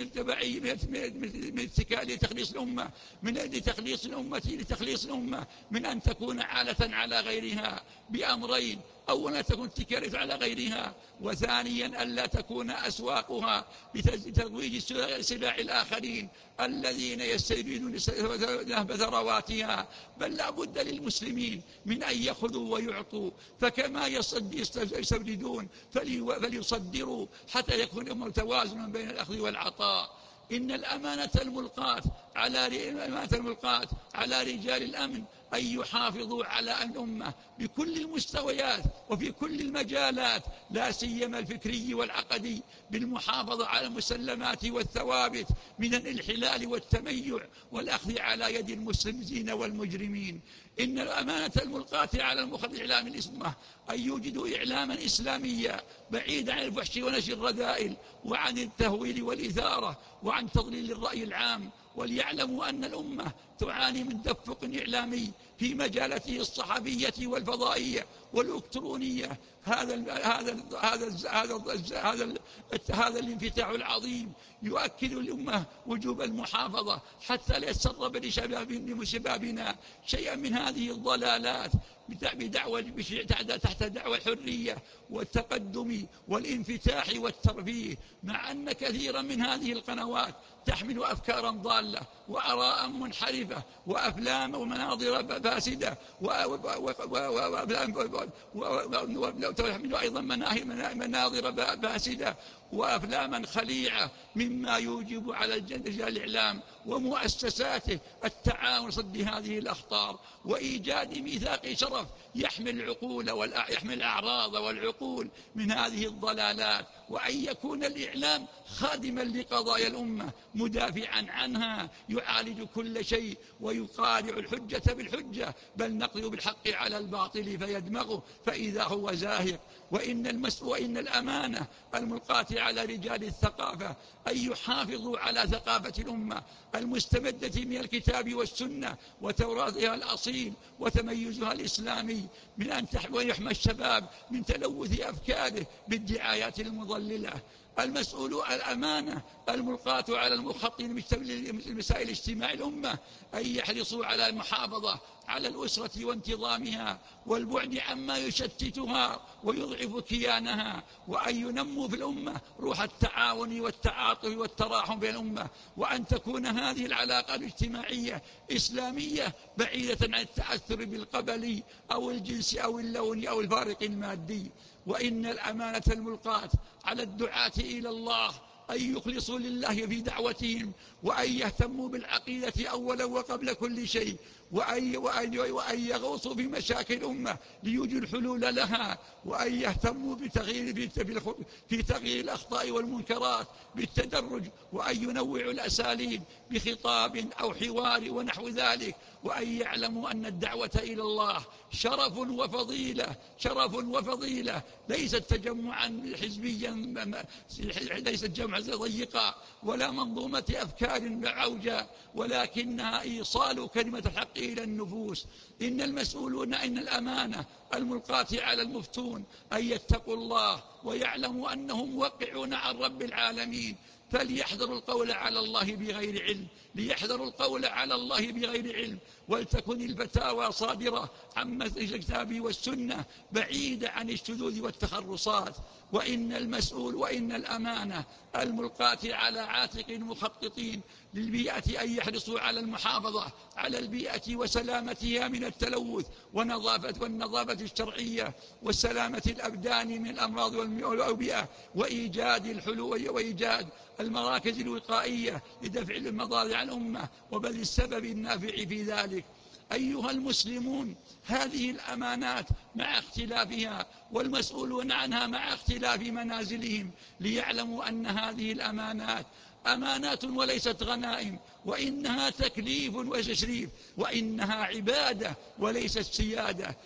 لتخليص الأمة من أن تكون عالة على غيرها بأمرين: أولا تكون اتكالية على غيرها، وثانيا ألا تكون أسواقها لترويج سلع الآخرين الذين يستريدون نهب ثرواتها. بل لا بد للمسلمين من أن يأخذوا ويعطوا، فكما يستوردون فليصدروا حتى يكون الأمر توازن بين الأخذ والعطاء. إن الأمانة الملقاة على رجال الأمن أن يحافظوا على الأمة بكل المستويات وفي كل المجالات، لا سيما الفكري والعقدي، بالمحافظة على المسلمات والثوابت من الانحلال والتميع والأخذ على يد المستفزين والمجرمين. إن الأمانة الملقاة على المخرج إعلام الأمة أن يوجدوا إعلاما إسلاميا بعيد عن الفحش ونشر الرذائل وعن التهويل والإثارة وعن تضليل الرأي العام، وليعلموا أن الأمة تعاني من تدفق إعلامي في مجالاته الصحفية والفضائية والإلكترونية. هذا الانفتاح العظيم يؤكد الأمة وجوب المحافظة حتى لا يتسرب لشبابنا شيئا من هذه الضلالات تحت دعوى الحرية والتقدم والانفتاح والترفيه، مع أن كثيرا من هذه القنوات تحمل أفكارا ضالة وآراء منحرفة وأفلام ومناظر فاسدة وتحمل أيضا مناظر فاسدة وأفلاما خليعة، مما يوجب على رجال الإعلام ومؤسساته التعاون ضد هذه الأخطار وإيجاد ميثاق شرف يحمل الأعراض والعقول من هذه الضلالات، وأن يكون الإعلام خادما لقضايا الأمة مدافعا عنها يعالج كل شيء ويقارع الحجة بالحجة، بل نقضي بالحق على الباطل فيدمغه فإذا هو زاهق. وإن الأمانة الملقاة على رجال الثقافة أن يحافظوا على ثقافة الأمة المستمدة من الكتاب والسنة وتراثها الأصيل وتميزها الإسلامي، من أن يحمى الشباب من تلوث أفكاره بالدعايات المضللة. الأمانة الملقاة على المخططين لمسائل اجتماع الأمة أن يحرصوا على المحافظة على الأسرة وانتظامها والبعد عما يشتتها ويضعف كيانها، وأن ينموا في الأمة روح التعاون والتعاطف والتراحم بين الأمة، وأن تكون هذه العلاقة الاجتماعية إسلامية بعيدة عن التأثر بالقبل أو الجنس أو اللون أو الفارق المادي. وإن الأمانة الملقاة على الدعاة إلى الله أن يخلصوا لله في دعوتهم، وأن يهتموا بالعقيدة أولا وقبل كل شيء، وأن يغوصوا في مشاكل الأمة ليوجدوا الحلول لها، وأن يهتموا في تغيير الأخطاء والمنكرات بالتدرج، وأن ينوعوا الأساليب بخطاب أو حوار ونحو ذلك، وأن يعلموا أن الدعوة إلى الله شرف وفضيلة ليست تجمعا حزبيا، ليست جمع ضيقا ولا منظومة أفكار عوجة، ولكنها إيصال كلمة الحق إلى النفوس. إن الأمانة الملقاة على المفتون أن يتقوا الله ويعلموا أنهم موقعون عن رب العالمين، فليحذروا القول على الله بغير علم ولتكن الفتاوى صادرة عن الكتاب والسنة بعيدة عن الشذوذ والتخرصات. وإن الأمانة الملقاة على عاتق المخططين للبيئة أن يحرصوا على المحافظة على البيئة وسلامتها من التلوث والنظافة الشرعية وسلامة الأبدان من الأمراض والأوبئة، وإيجاد الحلول وإيجاد المراكز الوقائية لدفع المضار عن الأمة وبذل السبب النافع في ذلك. أيها المسلمون، هذه الأمانات مع اختلافها والمسؤولون عنها مع اختلاف منازلهم ليعلموا أن هذه الأمانات أمانات وليست غنائم، وإنها تكليف وتشريف، وإنها عبادة وليست سيادة.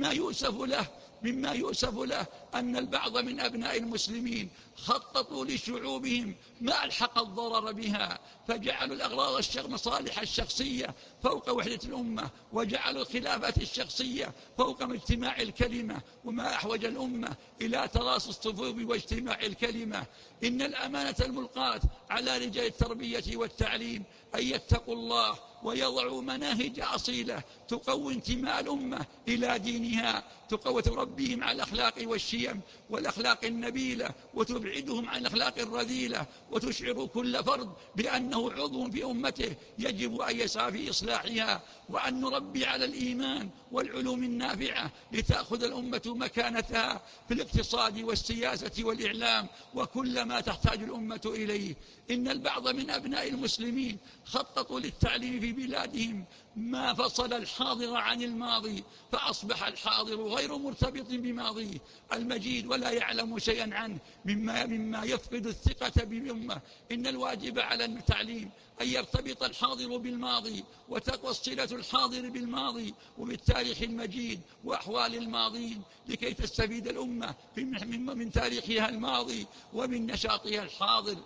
مما يؤسف له أن البعض من أبناء المسلمين خططوا لشعوبهم ما ألحق الضرر بها، فجعلوا الأغراض مصالح الشخصية فوق وحدة الأمة، وجعلوا الخلافات الشخصية فوق اجتماع الكلمة، وما أحوج الأمة إلى تراص الصفوف واجتماع الكلمة. إن الأمانة الملقاة على رجال التربية والتعليم أن يتقوا الله ويضعوا مناهج أصيلة تقوي انتماء الأمة إلى دينها، تربيهم على الأخلاق والشيم والأخلاق النبيلة، وتبعدهم عن الأخلاق الرذيلة، وتشعر كل فرد بأنه عضو في أمته يجب أن يسعى في إصلاحها، وأن نربي على الإيمان والعلوم النافعة لتأخذ الأمة مكانتها في الاقتصاد والسياسة والإعلام وكل ما تحتاج الأمة إليه. إن البعض من أبناء المسلمين خططوا للتعليم في بلادهم ما فصل الحاضر عن الماضي، فأصبح الحاضر غير مرتبط بماضيه المجيد ولا يعلم شيئا عنه، مما يفقد الثقة بالأمة. إن الواجب على التعليم أن يرتبط الحاضر بالماضي، وتقوى صلة الحاضر بالماضي وبالتاريخ المجيد وأحوال الماضين، لكي تستفيد الأمة من تاريخها الماضي ومن نشاطها الحاضر.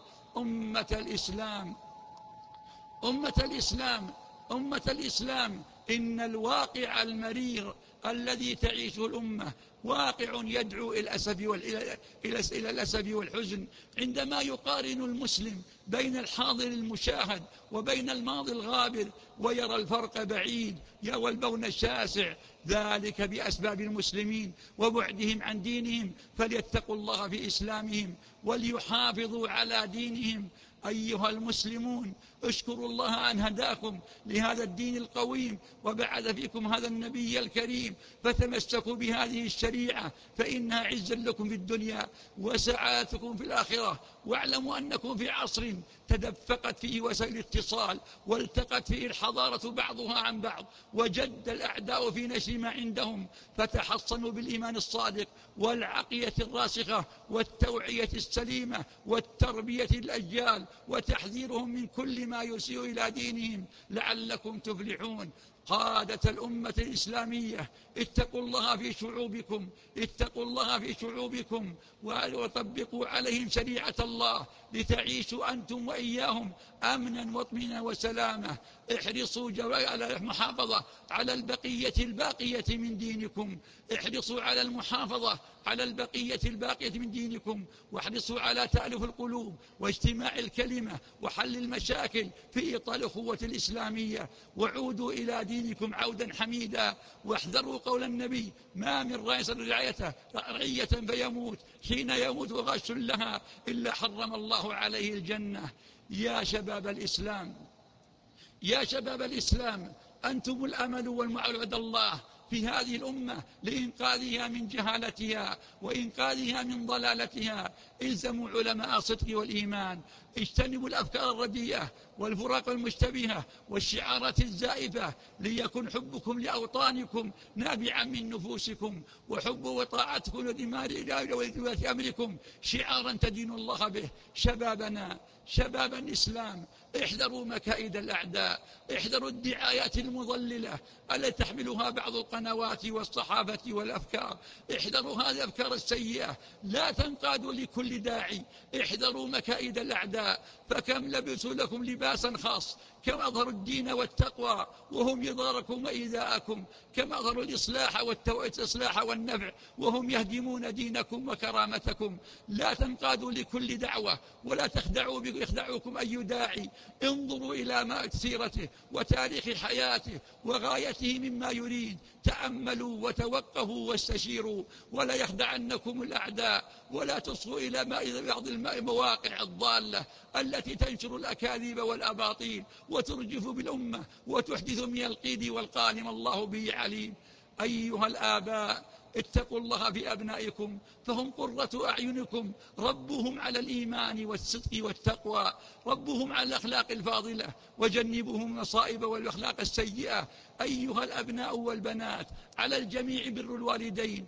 أمة الإسلام، إن الواقع المرير الذي تعيشه الأمة واقع يدعو إلى الأسف والحزن، عندما يقارن المسلم بين الحاضر المشاهد وبين الماضي الغابر ويرى الفرق بعيد والبون الشاسع، ذلك بأسباب المسلمين وبعدهم عن دينهم، فليتقوا الله في إسلامهم وليحافظوا على دينهم. أيها المسلمون، اشكروا الله أن هداكم لهذا الدين القويم وبعث فيكم هذا النبي الكريم، فتمسكوا بهذه الشريعة فإنها عز لكم في الدنيا وسعادتكم في الآخرة. واعلموا أنكم في عصر تدفقت فيه وسائل الاتصال والتقت فيه الحضارة بعضها عن بعض، وجد الأعداء في نشر ما عندهم، فتحصنوا بالإيمان الصادق والعقيدة الراسخة والتوعية السليمة والتربية الأجيال وتحذيرهم من كل ما يسيء إلى دينهم لعلكم تفلحون. قادة الأمة الإسلامية، اتقوا الله في شعوبكم وطبقوا عليهم شريعة الله لتعيشوا أنتم وإياهم أمنا واطمئنانا وسلامة. احرصوا على المحافظة على البقية الباقية من دينكم، احرصوا على المحافظة على البقية الباقية من دينكم، واحرصوا على تألف القلوب واجتماع الكلمة وحل المشاكل في إطار الأخوة الإسلامية، وعودوا إلى دينكم عودا حميدا. واحذروا قول النبي: ما من رعية فيموت حين يموت غش لها إلا حرم الله عليه الجنة. يا شباب الإسلام، أنتم الأمل والمعول الله في هذه الأمة لإنقاذها من جهالتها وإنقاذها من ضلالتها. الزموا علماء الصدق والإيمان، اجتنبوا الأفكار الرديئة والفرق المشتبهة والشعارات الزائفة، ليكن حبكم لأوطانكم نابعا من نفوسكم، وحب وطاعتكم ولولاة أمركم شعارا تدين الله به. شباب الإسلام، احذروا مكائد الأعداء، احذروا الدعايات المضللة التي تحملها بعض القنوات والصحافة والأفكار، احذروا هذه الأفكار السيئة، لا تنقادوا لكل لكل داعي: احذروا مكائد الأعداء، فكم لبسوا لكم لباسا خاص، كم أظهروا الدين والتقوى وهم يضاركم وإيذاءكم، كم أظهروا الإصلاح والنفع وهم يهدمون دينكم وكرامتكم. لا تنقادوا لكل دعوة ولا يخدعوكم أي داعي. انظروا إلى سيرته وتاريخ حياته وغايته مما يريد. تأملوا وتوقفوا واستشيروا، ولا يخدعنكم الأعداء، ولا تصغوا إلى بعض المواقع الضالة التي تنشر الأكاذيب والأباطيل وترجف بالأمة وتحدث من القيد والقال ما الله به عليم. أيها الآباء، اتقوا الله في أبنائكم فهم قرة أعينكم، ربوهم على الإيمان والصدق والتقوى، ربوهم على الأخلاق الفاضلة وجنبوهم المصائب والأخلاق السيئة. أيها الأبناء والبنات، على الجميع بر الوالدين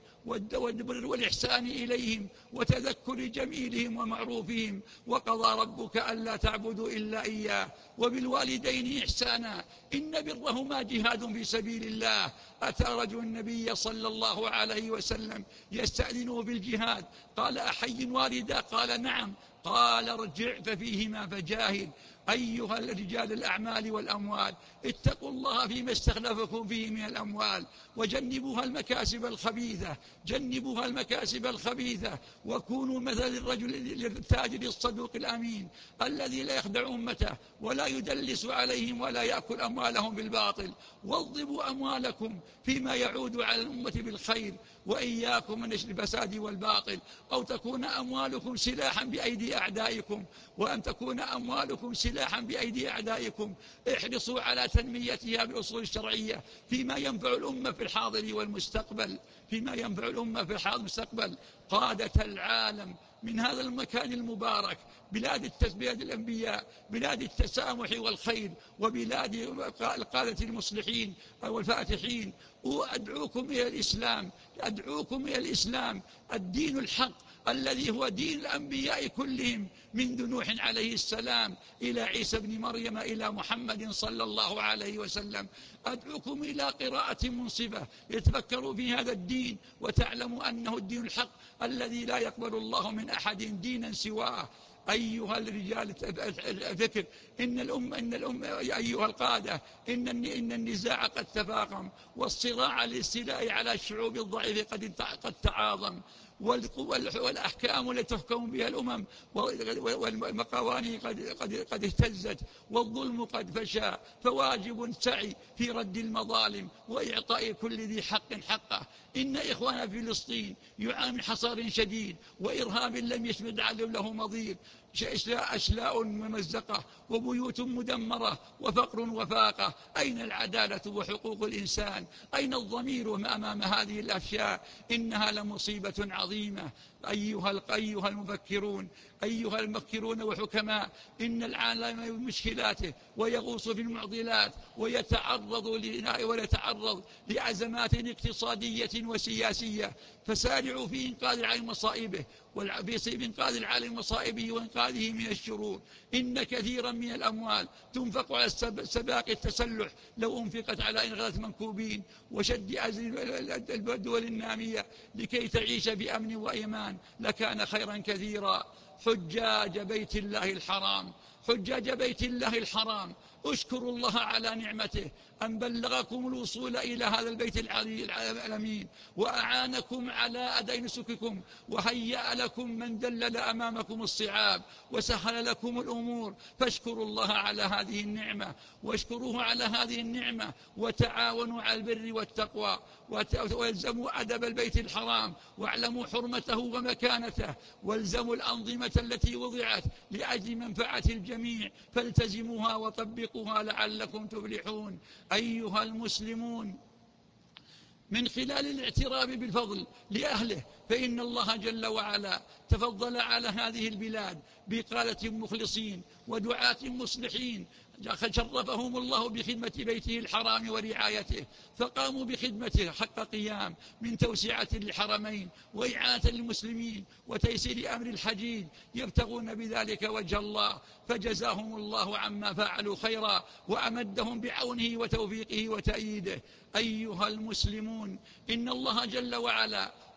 والإحسان إليهم وتذكر جميلهم ومعروفهم. وقضى ربك ألا تعبدوا إلا إياه وبالوالدين إحسانا إن برهما جهاد في سبيل الله. أتى رجل النبي صلى الله عليه وسلم يستأذنه بالجهاد، قال: أحي والدا؟ قال: نعم. قال: ارجع ففيهما فجاهد. أيها الرجال الأعمال والأموال، اتقوا الله فيما استخلفكم فيه من الأموال وجنبوها المكاسب الخبيثة، جنبوها المكاسب الخبيثة، وكونوا مثل الرجل التاجر الصدوق الأمين الذي لا يخدع أمته ولا يدلس عليهم ولا يأكل أموالهم بالباطل. وظبوا أموالكم فيما يعود على الأمة بالخير، وإياكم من نشر الفساد والباطل، أو تكون أموالكم سلاحا بأيدي أعدائكم. وأن تكون أموالكم سلاحا بأيدي أعدائكم، احرصوا على تنميتها بالأصول الشرعية فيما ينفع الأمة في الحاضر والمستقبل، فيما ينفع الأمة في الحاضر والمستقبل. قادة العالم من هذا المكان المبارك، بلاد الأنبياء، بلاد التسامح والخير، وبلاد القادة المصلحين والفاتحين، وأدعوكم إلى الإسلام، أدعوكم إلى الإسلام، الدين الحق الذي هو دين الأنبياء كلهم، منذ نوح عليه السلام إلى عيسى بن مريم إلى محمد صلى الله عليه وسلم. أدعوكم إلى قراءة منصفة يتفكروا في هذا الدين وتعلموا أنه الدين الحق الذي لا يقبل الله من أحد دينا سواه. أيها الرجال الفكر، إن الأمة أيها القادة، إن النزاع قد تفاقم، والصراع للاستيلاء على الشعوب الضعيفة قد تعاظم، والأحكام التي تحكم بها الأمم والقوانين قد اهتزت، والظلم قد فشى. فواجب سعي في رد المظالم وإعطاء كل ذي حق حقه. إن إخوان فلسطين يعانون من حصار شديد وإرهاب لم يشمد له مضير، أشلاء ممزقة وبيوت مدمرة وفقر وفاقة. أين العدالة وحقوق الإنسان؟ أين الضمير أمام هذه الأشياء؟ إنها لمصيبة عظيمة. أيها المفكرون وحكماء، إن العالم بمشكلاته ويغوص في المعضلات ويتعرض لأزمات اقتصادية وسياسية، فسارعوا في إنقاذ العالم مصائبه بإنقاذ العالم مصائبه وإنقاذه من الشرور. إن كثيرا من الأموال تنفق على سباق التسلح لو أنفقت على إنقاذ منكوبين وشد أزر الدول النامية لكي تعيش بأمن وإيمان لكان خيرا كثيرا. حجاج بيت الله الحرام، اشكروا الله على نعمته أن بلغكم الوصول إلى هذا البيت الأمين، وأعانكم على أداء نسككم، وهيأ لكم من دلل أمامكم الصعاب وسهل لكم الأمور. فاشكروا الله على هذه النعمة، واشكروه على هذه النعمة، وتعاونوا على البر والتقوى، والزموا أدب البيت الحرام، واعلموا حرمته ومكانته، والزموا الأنظمة التي وضعت لأجل منفعة الجميع، فالتزموها وطبقوها لعلكم تفلحون. أيها المسلمون، من خلال الاعتراف بالفضل لأهله، فإن الله جل وعلا تفضل على هذه البلاد بقادة مخلصين ودعاة مصلحين، شرفهم الله بخدمة بيته الحرام ورعايته، فقاموا بخدمته حق قيام، من توسعة للحرمين وإعانة للمسلمين وتيسير أمر الحجيج يبتغون بذلك وجه الله، فجزاهم الله عما فعلوا خيرا وأمدهم بعونه وتوفيقه وتأييده. أيها المسلمون، إن الله جل وعلا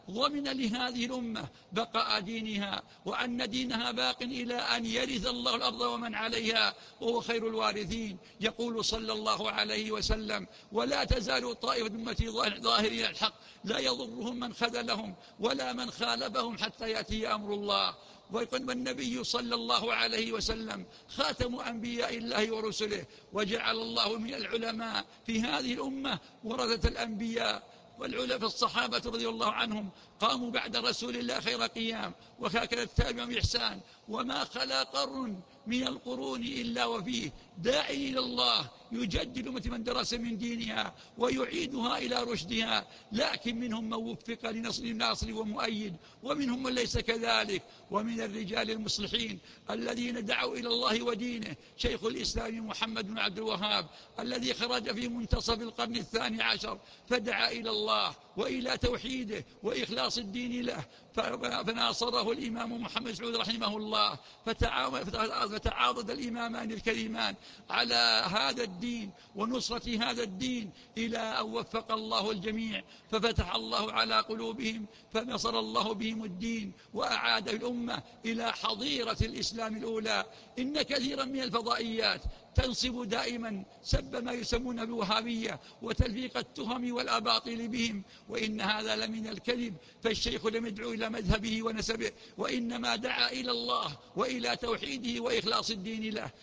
ضمن لهذه الأمة بقاء دينها، وأن دينها باق إلى أن يرث الله الأرض ومن عليها وهو خير الوارثين. يقول صلى الله عليه وسلم: ولا تزال طائفة أمتي ظاهرين الحق لا يضرهم من خذلهم ولا من خالفهم حتى يأتي أمر الله. والنبي صلى الله عليه وسلم خاتم أنبياء الله ورسله، وجعل الله من العلماء في هذه الأمة ورثة الأنبياء. والعلماء الصحابة رضي الله عنهم قاموا بعد رسول الله خير قيام، وهكذا التابعون بإحسان، وما خلا قرن من القرون إلا وفيه داع إلى الله يجدد من درس من دينها ويعيدها إلى رشدها. لكن منهم من وفق لنصر ومؤيد، ومنهم من ليس كذلك. ومن الرجال المصلحين الذين دعوا إلى الله ودينه شيخ الإسلام محمد بن عبد الوهاب، الذي خرج في منتصف القرن 12 فدعا إلى الله وإلى توحيده وإخلاص الدين له، فناصره الإمام محمد سعود رحمه الله، فتعاضد الإمامان الكريمان على هذا الدين ونصرة هذا الدين إلى أن وفق الله الجميع، ففتح الله على قلوبهم، فنصر الله بهم الدين وأعاد الأمة إلى حظيرة الإسلام الأولى. إن كثيرا من الفضائيات تنصب دائما سب ما يسمون بالوهابية وتلفيق التهم والأباطيل بهم، وإن هذا لمن الكذب. فالشيخ لم يدعو إلى مذهبه ونسبه، وإنما دعا إلى الله وإلى توحيده وإخلاص الدين له.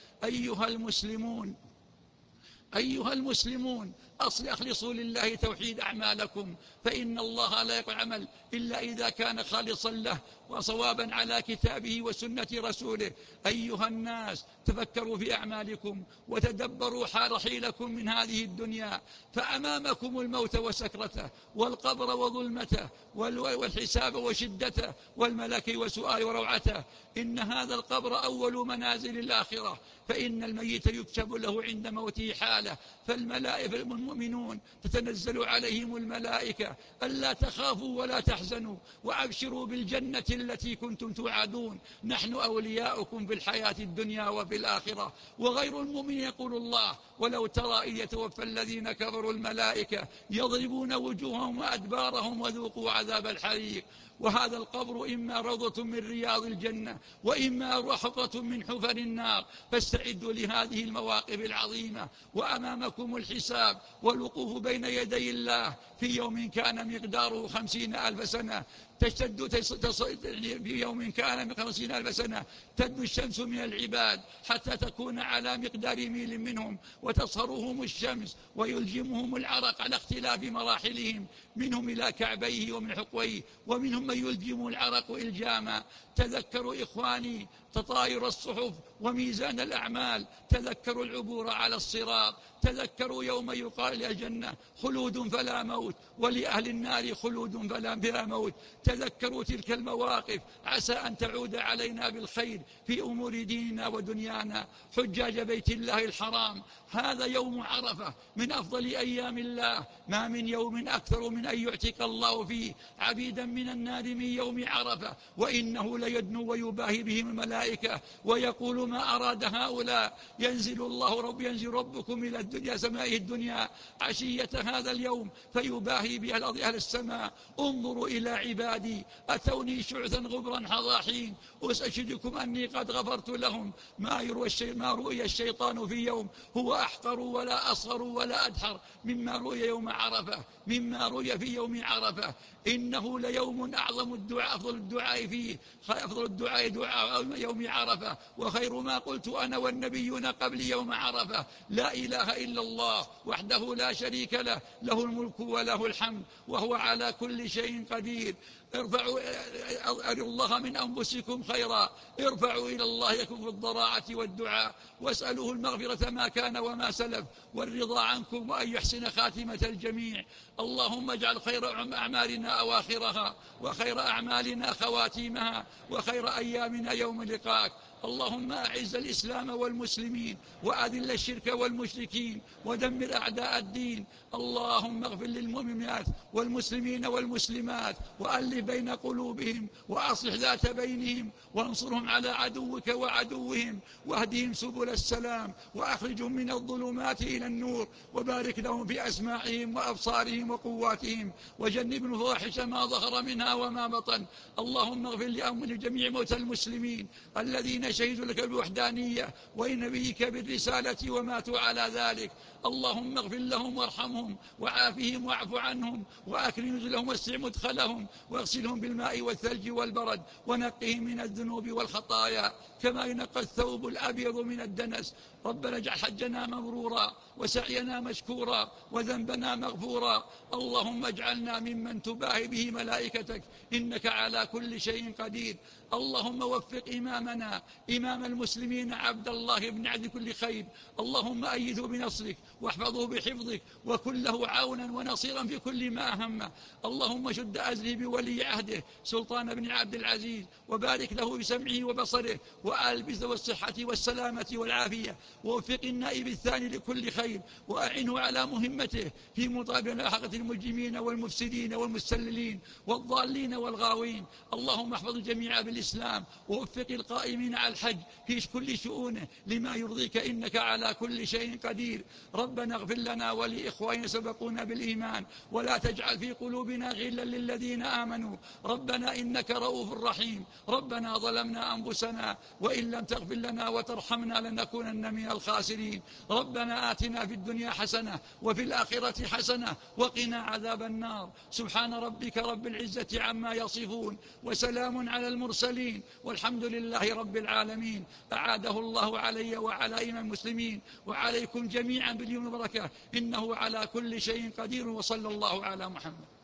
أيها المسلمون أخلصوا لله توحيد أعمالكم، فإن الله لا يقبل عمل إلا إذا كان خالصا له وصوابا على كتابه وسنة رسوله. أيها الناس تفكروا في أعمالكم وتدبروا رحيلكم من هذه الدنيا، فأمامكم الموت وسكرته والقبر وظلمته والحساب وشدته والملك وسؤال وروعته. إن هذا القبر أول منازل الآخرة، فإن الميت يكتب له عند موته حالة، فالملائكة المؤمنون تتنزل عليهم الملائكة ألا تخافوا ولا تحزنوا وأبشروا بالجنة التي كنتم توعدون، نحن أولياؤكم في الحياة الدنيا وفي الآخرة. وغير المؤمن يقول الله: ولو ترى إذ يتوفى الذين كفروا الملائكة يضربون وجوههم وأدبارهم وذوقوا عذاب الحريق. وهذا القبر إما روضة من رياض الجنة وإما حفرة من حفر النار، فاستعدوا لهذه المواقف العظيمة. وأمامكم الحساب والوقوف بين يدي الله في يوم كان مقداره 50,000 سنة. في يوم كان من 50,000 سنة تدنو الشمس من العباد حتى تكون على مقدار ميل منهم، وتصهرهم الشمس ويلجمهم العرق على اختلاف مراحلهم، منهم إلى كعبيه ومن حقويه، ومنهم من يلجم العرق إلجاما. تذكروا إخواني تطاير الصحف وميزان الأعمال، تذكروا العبور على الصراط، تذكروا يوم يقال للجنة خلود فلا موت ولأهل النار خلود فلا موت. تذكروا تلك المواقف، عسى أن تعود علينا بالخير في أمور ديننا ودنيانا. حجاج بيت الله الحرام، هذا يوم عرفة من أفضل أيام الله، ما من يوم أكثر من أن يعتق الله فيه عبيدا من النار من يوم عرفة، وإنه ليدنو ويباهي بهم الملائكة ويقول: ما أراد هؤلاء؟ ينزل ربكم إلى الدنيا سمائه الدنيا عشية هذا اليوم فيباهي بها أهل السماء: انظروا إلى عبادي أتوني شعثا غبرا حضاحين، وأشهدكم أني قد غفرت لهم. ما رؤي الشيطان في يوم هو أحقر ولا أصغر ولا أدحر مما رؤي يوم عرفة، مما رؤي في يوم عرفة. إنه ليوم أعظم الدعاء، أفضل الدعاء دعاء يوم عرفة، وخير ما قلت أنا والنبيون قبل يوم عرفة: لا إله إلا الله وحده لا شريك له، له الملك وله الحمد وهو على كل شيء قدير. أروا الله من أنفسكم خيرا، ارفعوا إلى الله يكن في الضراعة والدعاء، واسألوه المغفرة ما كان وما سلف، والرضا عنكم، وأن يحسن خاتمة الجميع. اللهم اجعل خير أعمالنا أواخرها، وخير أعمالنا خواتيمها، وخير أيامنا يوم لقاك. اللهم أعز الإسلام والمسلمين، وأذل الشرك والمشركين، ودمر أعداء الدين. اللهم اغفر للمؤمنات والمسلمين والمسلمات، وألف بين قلوبهم، وأصلح ذات بينهم، وانصرهم على عدوك وعدوهم، واهدهم سبل السلام، وأخرجهم من الظلمات إلى النور، وبارك لهم في أسماعهم وأبصارهم وقواتهم، وجنبهم الفواحش ما ظهر منها ظهر وما بطن. اللهم اغفر لجميع موتى المسلمين الذين شهدوا لك بالوحدانية ولنبيك بالرسالة وماتوا على ذلك. اللهم اغفر لهم وارحمهم وعافهم واعف عنهم وأكرم نزلهم واسع مدخلهم واغسلهم بالماء والثلج والبرد ونقهم من الذنوب والخطايا كما ينقى الثوب الأبيض من الدنس. ربنا اجعل حجنا مبرورا وسعينا مشكورا وذنبنا مغفورا. اللهم اجعلنا ممن تباهي به ملائكتك إنك على كل شيء قدير. اللهم وفق إمامنا إمام المسلمين عبد الله بن عبد كل خير. اللهم أيده بنصرك واحفظه بحفظك وكن له عونا ونصيرا في كل ما أهمه. اللهم شد أزري بولي عهده سلطان بن عبد العزيز وبارك له بسمعه وبصره وألبسه والصحة والسلامة والعافية. ووفق النائب الثاني لكل خير وأعنه على مهمته في مطابقة المجرمين والمفسدين والمستللين والضالين والغاوين. اللهم احفظ الجميع بالإسلام ووفق القائمين على الحج في كل شؤونه لما يرضيك إنك على كل شيء قدير. ربنا اغفر لنا ولإخواننا سبقونا بالإيمان ولا تجعل في قلوبنا غلا للذين آمنوا ربنا إنك رؤوف رحيم. ربنا ظلمنا أنفسنا وإن لم تغفر لنا وترحمنا لنكونن من الخاسرين. ربنا آتنا في الدنيا حسنة وفي الآخرة حسنة وقنا عذاب النار. سبحان ربك رب العزة عما يصفون وسلام على المرسلين والحمد لله رب العالمين. أعاده الله علي وعلى إمام المسلمين وعليكم جميعا باليوم البركة إنه على كل شيء قدير. وصلى الله على محمد.